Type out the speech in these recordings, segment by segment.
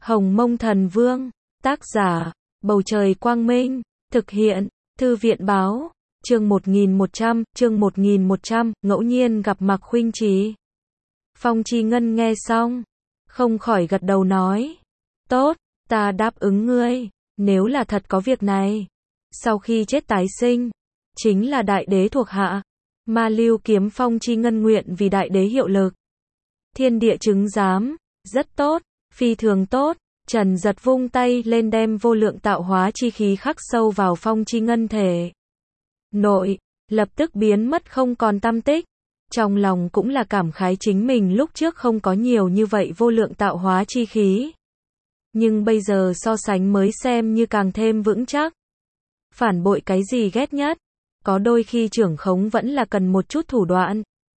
Hồng Mông Thần Vương, tác giả, Bầu Trời Quang Minh, thực hiện, Thư viện Báo, chương 1100, ngẫu nhiên gặp Mạc Khuynh Trì. Phong Chi Ngân nghe xong, không khỏi gật đầu nói, tốt, ta đáp ứng ngươi, nếu là thật có việc này, sau khi chết tái sinh, chính là đại đế thuộc hạ, Ma Lưu kiếm Phong Chi Ngân nguyện vì đại đế hiệu lực. Thiên địa chứng giám, rất tốt, phi thường tốt. Trần Giật vung tay lên đem vô lượng tạo hóa chi khí khắc sâu vào Phong Chi Ngân thể nội, lập tức biến mất không còn tăm tích. Trong lòng cũng là cảm khái chính mình lúc trước không có nhiều như vậy vô lượng tạo hóa chi khí. Nhưng bây giờ so sánh mới xem như càng thêm vững chắc. Phản bội cái gì ghét nhất? Có đôi khi trưởng khống vẫn là cần một chút thủ đoạn.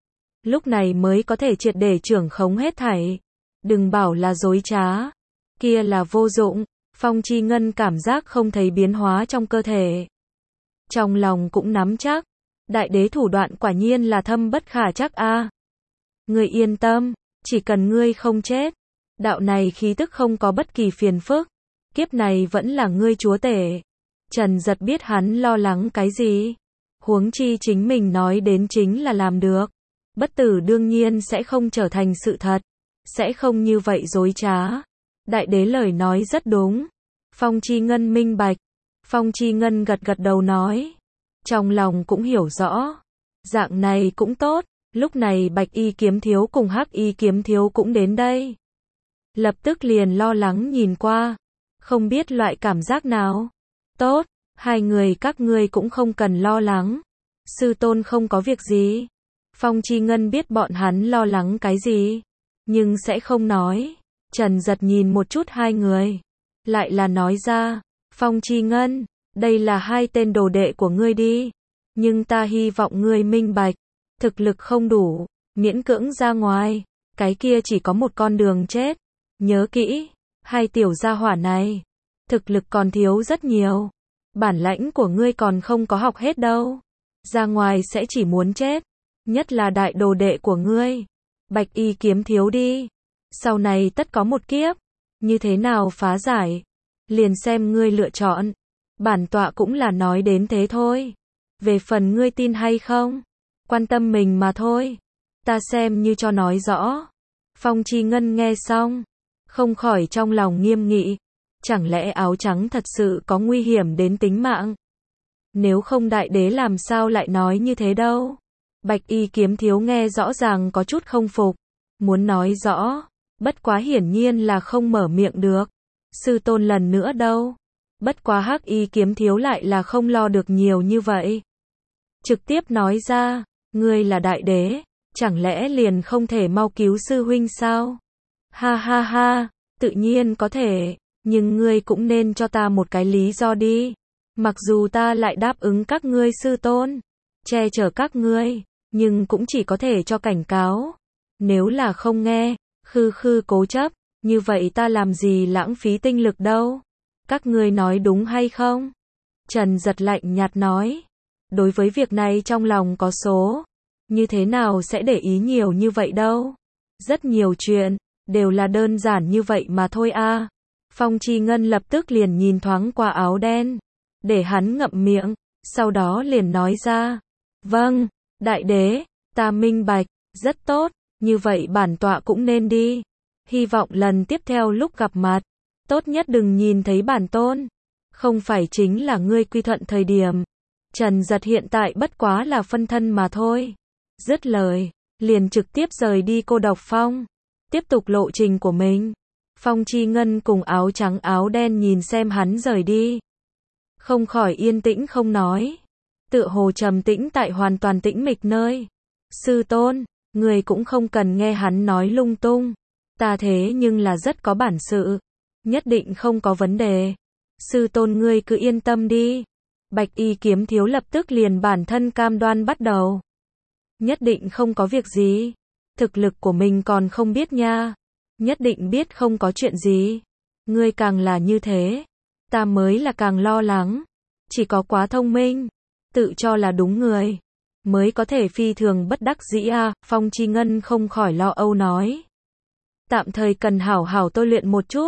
Lúc này mới có thể triệt để trưởng khống hết thảy. Đừng bảo là dối trá. Kia là vô dụng. Phong Chi Ngân cảm giác không thấy biến hóa trong cơ thể. Trong lòng cũng nắm chắc. Đại đế thủ đoạn quả nhiên là thâm bất khả trắc a. Ngươi yên tâm, chỉ cần ngươi không chết, đạo này khí tức không có bất kỳ phiền phức, kiếp này vẫn là ngươi chúa tể. Trần Giật biết hắn lo lắng cái gì, huống chi chính mình nói đến chính là làm được. Bất tử đương nhiên sẽ không trở thành sự thật, sẽ không như vậy dối trá. Đại đế lời nói rất đúng. Phong Chi Ngân minh bạch. Phong Chi Ngân gật gật đầu nói, trong lòng cũng hiểu rõ, dạng này cũng tốt. Lúc này Bạch Y Kiếm Thiếu cùng Hắc Y Kiếm Thiếu cũng đến đây. Lập tức liền lo lắng nhìn qua, không biết loại cảm giác nào. Tốt, hai người các ngươi cũng không cần lo lắng. Sư tôn không có việc gì. Phong Chi Ngân biết bọn hắn lo lắng cái gì, nhưng sẽ không nói. Trần Giật nhìn một chút hai người, lại là nói ra, Phong Chi Ngân, đây là hai tên đồ đệ của ngươi đi. Nhưng ta hy vọng ngươi minh bạch, thực lực không đủ, miễn cưỡng ra ngoài, cái kia chỉ có một con đường chết. Nhớ kỹ, hai tiểu gia hỏa này, thực lực còn thiếu rất nhiều. Bản lãnh của ngươi còn không có học hết đâu. Ra ngoài sẽ chỉ muốn chết. Nhất là đại đồ đệ của ngươi, Bạch Y Kiếm Thiếu đi. Sau này tất có một kiếp. Như thế nào phá giải, liền xem ngươi lựa chọn. Bản tọa cũng là nói đến thế thôi. Về phần ngươi tin hay không, quan tâm mình mà thôi. Ta xem như cho nói rõ. Phong Chi Ngân nghe xong, không khỏi trong lòng nghiêm nghị. Chẳng lẽ áo trắng thật sự có nguy hiểm đến tính mạng? Nếu không đại đế làm sao lại nói như thế đâu? Bạch Y Kiếm Thiếu nghe rõ ràng có chút không phục. Muốn nói rõ, bất quá hiển nhiên là không mở miệng được. Sư tôn lần nữa đâu? Bất quá Hắc Y Kiếm Thiếu lại là không lo được nhiều như vậy. Trực tiếp nói ra, ngươi là đại đế, chẳng lẽ liền không thể mau cứu sư huynh sao? Ha ha ha, tự nhiên có thể, nhưng ngươi cũng nên cho ta một cái lý do đi. Mặc dù ta lại đáp ứng các ngươi sư tôn, che chở các ngươi, nhưng cũng chỉ có thể cho cảnh cáo. Nếu là không nghe, khư khư cố chấp, như vậy ta làm gì lãng phí tinh lực đâu. Các ngươi nói đúng hay không? Trần Giật lạnh nhạt nói. Đối với việc này trong lòng có số. Như thế nào sẽ để ý nhiều như vậy đâu. Rất nhiều chuyện, đều là đơn giản như vậy mà thôi a. Phong Chi Ngân lập tức liền nhìn thoáng qua áo đen, để hắn ngậm miệng, sau đó liền nói ra. Vâng, đại đế, ta minh bạch, rất tốt, như vậy bản tọa cũng nên đi. Hy vọng lần tiếp theo lúc gặp mặt, tốt nhất đừng nhìn thấy bản tôn. Không phải chính là ngươi quy thuận thời điểm. Trần Giật hiện tại bất quá là phân thân mà thôi. Dứt lời, liền trực tiếp rời đi Cô Độc Phong, tiếp tục lộ trình của mình. Phong Chi Ngân cùng áo trắng áo đen nhìn xem hắn rời đi, không khỏi yên tĩnh không nói, tựa hồ trầm tĩnh tại hoàn toàn tĩnh mịch nơi. Sư tôn, người cũng không cần nghe hắn nói lung tung, ta thế nhưng là rất có bản sự, nhất định không có vấn đề. Sư tôn ngươi cứ yên tâm đi. Bạch Y Kiếm Thiếu lập tức liền bản thân cam đoan bắt đầu. Nhất định không có việc gì. Thực lực của mình còn không biết nha. Nhất định biết không có chuyện gì. Ngươi càng là như thế, ta mới là càng lo lắng. Chỉ có quá thông minh, tự cho là đúng người, mới có thể phi thường bất đắc dĩ a. Phong Chi Ngân không khỏi lo âu nói. Tạm thời cần hảo hảo tôi luyện một chút.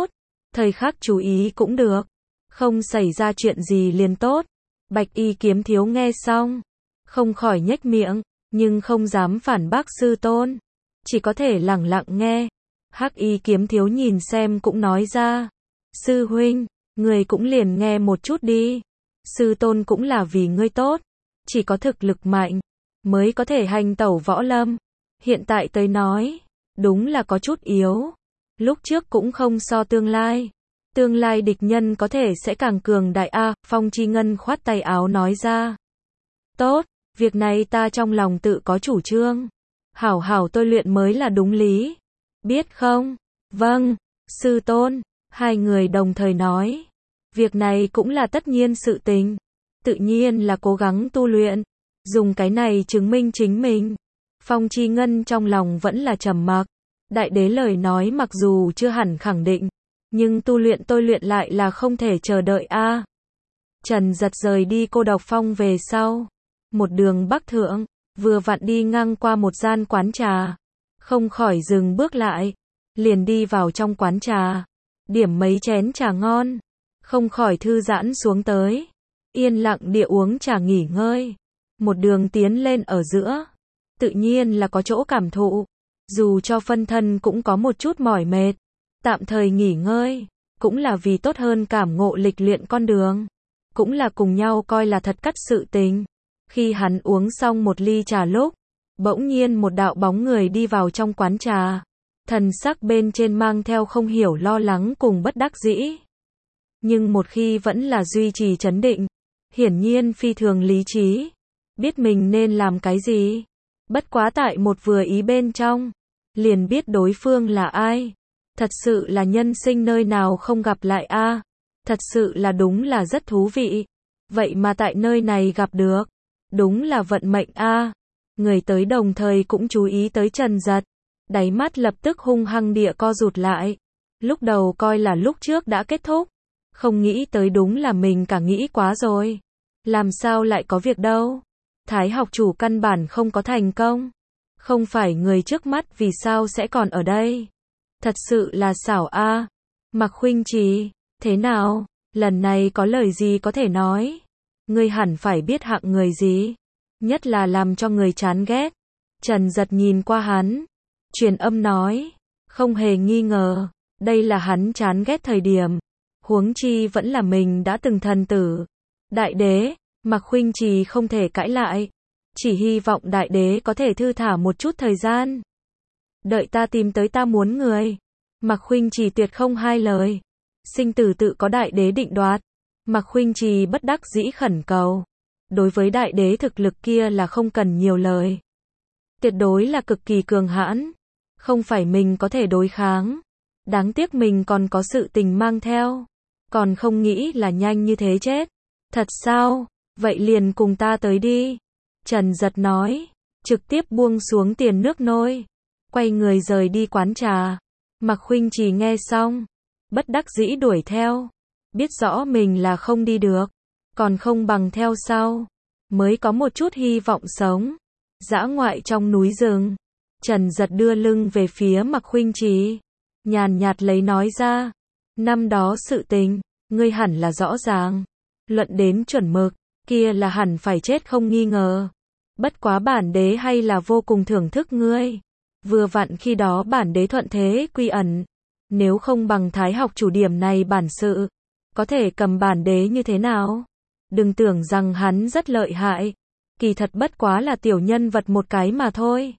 thời khắc chú ý cũng được. Không xảy ra chuyện gì liền tốt. Bạch y kiếm thiếu nghe xong, không khỏi nhếch miệng, nhưng không dám phản bác sư tôn. Chỉ có thể lẳng lặng nghe. Hắc y kiếm thiếu nhìn xem cũng nói ra. Sư huynh, người cũng liền nghe một chút đi. Sư tôn cũng là vì ngươi tốt. Chỉ có thực lực mạnh, mới có thể hành tẩu võ lâm. Hiện tại tới nói, đúng là có chút yếu. Lúc trước cũng không so tương lai. Tương lai địch nhân có thể sẽ càng cường đại a. Phong Chi Ngân khoát tay áo nói ra. Tốt, việc này ta trong lòng tự có chủ trương. Hảo hảo tôi luyện mới là đúng lý. Biết không? Vâng, sư tôn. Hai người đồng thời nói. Việc này cũng là tất nhiên sự tình. Tự nhiên là cố gắng tu luyện. Dùng cái này chứng minh chính mình. Phong Chi Ngân trong lòng vẫn là trầm mặc. Đại đế lời nói mặc dù chưa hẳn khẳng định, nhưng tu luyện tôi luyện lại là không thể chờ đợi a. Trần Giật rời đi Cô Độc Phong về sau, một đường bắc thượng, vừa vặn đi ngang qua một gian quán trà, không khỏi dừng bước lại, liền đi vào trong quán trà, điểm mấy chén trà ngon, không khỏi thư giãn xuống tới, yên lặng địa uống trà nghỉ ngơi. Một đường tiến lên ở giữa, tự nhiên là có chỗ cảm thụ, dù cho phân thân cũng có một chút mỏi mệt, tạm thời nghỉ ngơi, cũng là vì tốt hơn cảm ngộ lịch luyện con đường, cũng là cùng nhau coi là thật cắt sự tình. Khi hắn uống xong một ly trà lúc, bỗng nhiên một đạo bóng người đi vào trong quán trà, thần sắc bên trên mang theo không hiểu lo lắng cùng bất đắc dĩ. Nhưng một khi vẫn là duy trì trấn định, hiển nhiên phi thường lý trí, biết mình nên làm cái gì. Bất quá tại một vừa ý bên trong, liền biết đối phương là ai. Thật sự là nhân sinh nơi nào không gặp lại a. Thật sự là đúng là rất thú vị. Vậy mà tại nơi này gặp được, đúng là vận mệnh a. Người tới đồng thời cũng chú ý tới Trần Giật, đáy mắt lập tức hung hăng địa co rụt lại. Lúc đầu coi là lúc trước đã kết thúc, không nghĩ tới đúng là mình cả nghĩ quá rồi. Làm sao lại có việc đâu? Thái học chủ căn bản không có thành công. Không phải người trước mắt vì sao sẽ còn ở đây? Thật sự là xảo a. Mạc Khuynh Trì, thế nào? Lần này có lời gì có thể nói? Ngươi hẳn phải biết hạng người gì, nhất là làm cho người chán ghét. Trần Giật nhìn qua hắn, truyền âm nói, không hề nghi ngờ, đây là hắn chán ghét thời điểm. Huống chi vẫn là mình đã từng thần tử. Đại đế, Mạc Khuynh Trì không thể cãi lại, chỉ hy vọng đại đế có thể thư thả một chút thời gian. Đợi ta tìm tới ta muốn người. Mạc Khuynh Trì tuyệt không hai lời. Sinh tử tự có đại đế định đoạt. Mạc Khuynh Trì bất đắc dĩ khẩn cầu. Đối với đại đế thực lực kia là không cần nhiều lời. Tuyệt đối là cực kỳ cường hãn. Không phải mình có thể đối kháng. Đáng tiếc mình còn có sự tình mang theo. Còn không nghĩ là nhanh như thế chết. Thật sao? Vậy liền cùng ta tới đi. Trần Giật nói. Trực tiếp buông xuống tiền nước nôi. Quay người rời đi quán trà. Mạc Khuynh Trì nghe xong, bất đắc dĩ đuổi theo. Biết rõ mình là không đi được, còn không bằng theo sau, mới có một chút hy vọng sống. Dã ngoại trong núi rừng, Trần Giật đưa lưng về phía Mạc Khuynh Trì, nhàn nhạt lấy nói ra. Năm đó sự tình, ngươi hẳn là rõ ràng. Luận đến chuẩn mực, kia là hẳn phải chết không nghi ngờ. Bất quá bản đế hay là vô cùng thưởng thức ngươi. Vừa vặn khi đó bản đế thuận thế quy ẩn. Nếu không bằng Thái học chủ điểm này bản sự, có thể cầm bản đế như thế nào? Đừng tưởng rằng hắn rất lợi hại. Kỳ thật bất quá là tiểu nhân vật một cái mà thôi.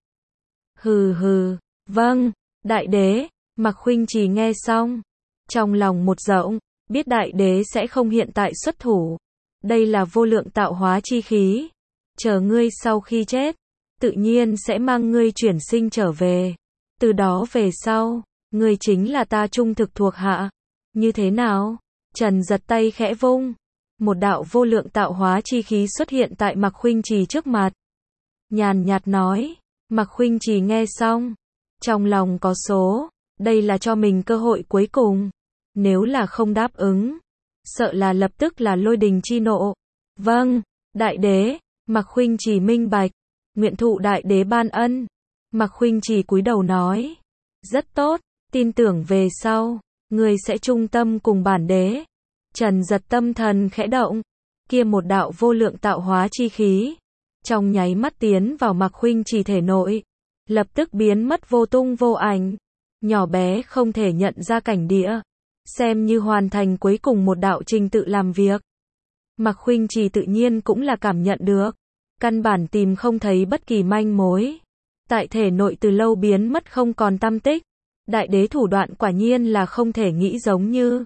Hừ hừ, vâng, đại đế. Mạc Khuynh Trì nghe xong, trong lòng một rộng, biết đại đế sẽ không hiện tại xuất thủ. Đây là vô lượng tạo hóa chi khí. Chờ ngươi sau khi chết, tự nhiên sẽ mang ngươi chuyển sinh trở về. Từ đó về sau, ngươi chính là ta trung thực thuộc hạ. Như thế nào? Trần Giật tay khẽ vung. Một đạo vô lượng tạo hóa chi khí xuất hiện tại Mạc Khuynh Trì trước mặt. Nhàn nhạt nói. Mạc Khuynh Trì nghe xong, trong lòng có số. Đây là cho mình cơ hội cuối cùng. Nếu là không đáp ứng, sợ là lập tức là lôi đình chi nộ. Vâng, đại đế. Mạc Khuynh Trì minh bạch. Nguyện thụ đại đế ban ân. Mạc Khuynh Trì cúi đầu nói. Rất tốt, tin tưởng về sau Ngươi sẽ chung tâm cùng bản đế. Trần Giật tâm thần khẽ động, kia một đạo vô lượng tạo hóa chi khí, trong nháy mắt tiến vào Mạc Khuynh Trì thể nội, lập tức biến mất vô tung vô ảnh, nhỏ bé không thể nhận ra cảnh địa, xem như hoàn thành cuối cùng một đạo trình tự làm việc. Mạc Khuynh Trì tự nhiên cũng là cảm nhận được, căn bản tìm không thấy bất kỳ manh mối, tại thể nội từ lâu biến mất không còn tăm tích. Đại đế thủ đoạn quả nhiên là không thể nghĩ giống như,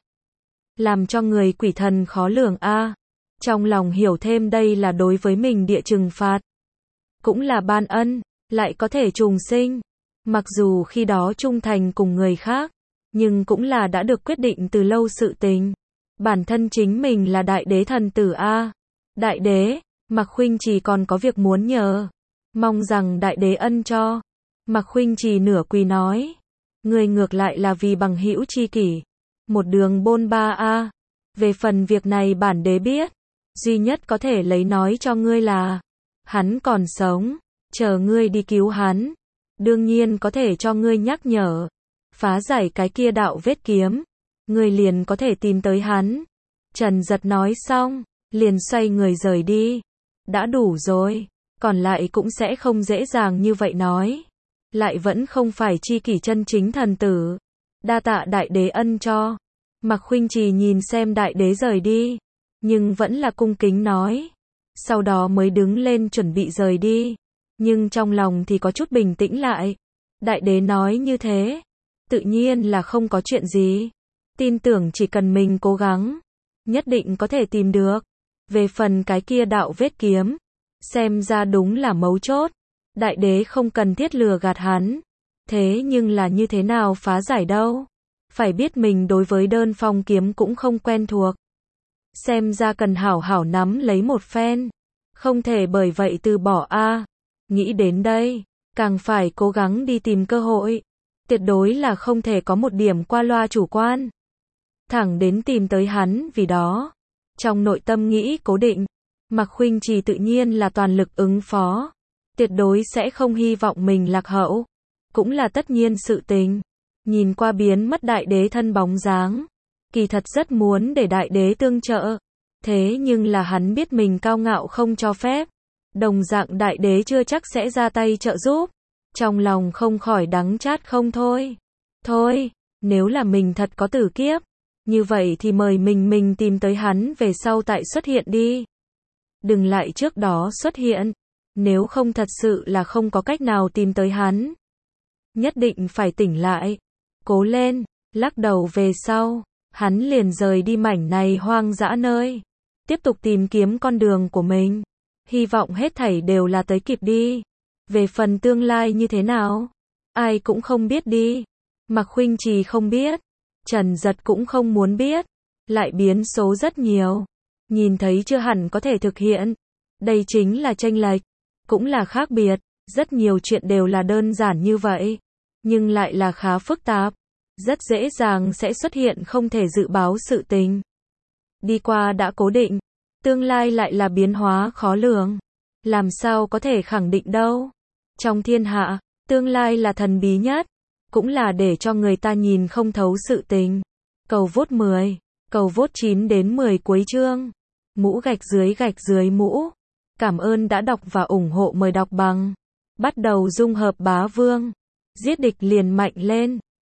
làm cho người quỷ thần khó lường a. Trong lòng hiểu thêm đây là đối với mình địa trừng phạt, cũng là ban ân, lại có thể trùng sinh. Mặc dù khi đó trung thành cùng người khác, nhưng cũng là đã được quyết định từ lâu sự tình. Bản thân chính mình là đại đế thần tử a. Đại đế, Mạc Khuynh Trì còn có việc muốn nhờ, mong rằng đại đế ân cho. Mạc Khuynh Trì nửa quỳ nói, người ngược lại là vì bằng hữu chi kỷ, một đường bôn ba a. Về phần việc này bản đế biết, duy nhất có thể lấy nói cho ngươi là, hắn còn sống, chờ ngươi đi cứu hắn. Đương nhiên có thể cho ngươi nhắc nhở, phá giải cái kia đạo vết kiếm, ngươi liền có thể tìm tới hắn. Trần Giật nói xong, liền xoay người rời đi. Đã đủ rồi, còn lại cũng sẽ không dễ dàng như vậy nói. Lại vẫn không phải chi kỷ chân chính thần tử. Đa tạ đại đế ân cho. Mạc Khuynh Trì nhìn xem đại đế rời đi, nhưng vẫn là cung kính nói. Sau đó mới đứng lên chuẩn bị rời đi. Nhưng trong lòng thì có chút bình tĩnh lại. Đại đế nói như thế, tự nhiên là không có chuyện gì. Tin tưởng chỉ cần mình cố gắng, nhất định có thể tìm được. Về phần cái kia đạo vết kiếm, xem ra đúng là mấu chốt. Đại đế không cần thiết lừa gạt hắn. Thế nhưng là như thế nào phá giải đâu? Phải biết mình đối với đơn phong kiếm cũng không quen thuộc. Xem ra cần hảo hảo nắm lấy một phen. Không thể bởi vậy từ bỏ a. Nghĩ đến đây, càng phải cố gắng đi tìm cơ hội. Tuyệt đối là không thể có một điểm qua loa chủ quan. Thẳng đến tìm tới hắn vì đó. Trong nội tâm nghĩ cố định, Mạc Khuynh Trì tự nhiên là toàn lực ứng phó. Tuyệt đối sẽ không hy vọng mình lạc hậu. Cũng là tất nhiên sự tình. Nhìn qua biến mất đại đế thân bóng dáng, kỳ thật rất muốn để đại đế tương trợ. Thế nhưng là hắn biết mình cao ngạo không cho phép. Đồng dạng đại đế chưa chắc sẽ ra tay trợ giúp. Trong lòng không khỏi đắng chát không thôi. Thôi, nếu là mình thật có tử kiếp, như vậy thì mời mình tìm tới hắn về sau tại xuất hiện đi. Đừng lại trước đó xuất hiện. Nếu không thật sự là không có cách nào tìm tới hắn. Nhất định phải tỉnh lại. Cố lên, lắc đầu về sau, hắn liền rời đi mảnh này hoang dã nơi. Tiếp tục tìm kiếm con đường của mình. Hy vọng hết thảy đều là tới kịp đi. Về phần tương lai như thế nào, ai cũng không biết đi. Mạc Khuynh Trì không biết, Trần Giật cũng không muốn biết. Lại biến số rất nhiều. Nhìn thấy chưa hẳn có thể thực hiện. Đây chính là chênh lệch, cũng là khác biệt. Rất nhiều chuyện đều là đơn giản như vậy, nhưng lại là khá phức tạp. Rất dễ dàng sẽ xuất hiện không thể dự báo sự tình. Đi qua đã cố định, tương lai lại là biến hóa khó lường. Làm sao có thể khẳng định đâu. Trong thiên hạ, tương lai là thần bí nhất, cũng là để cho người ta nhìn không thấu sự tình. Cầu vote 10, cầu vote 9 đến 10 cuối chương. Mũ gạch dưới mũ. Cảm ơn đã đọc và ủng hộ, mời đọc bằng. Bắt đầu dung hợp bá vương. Giết địch liền mạnh lên.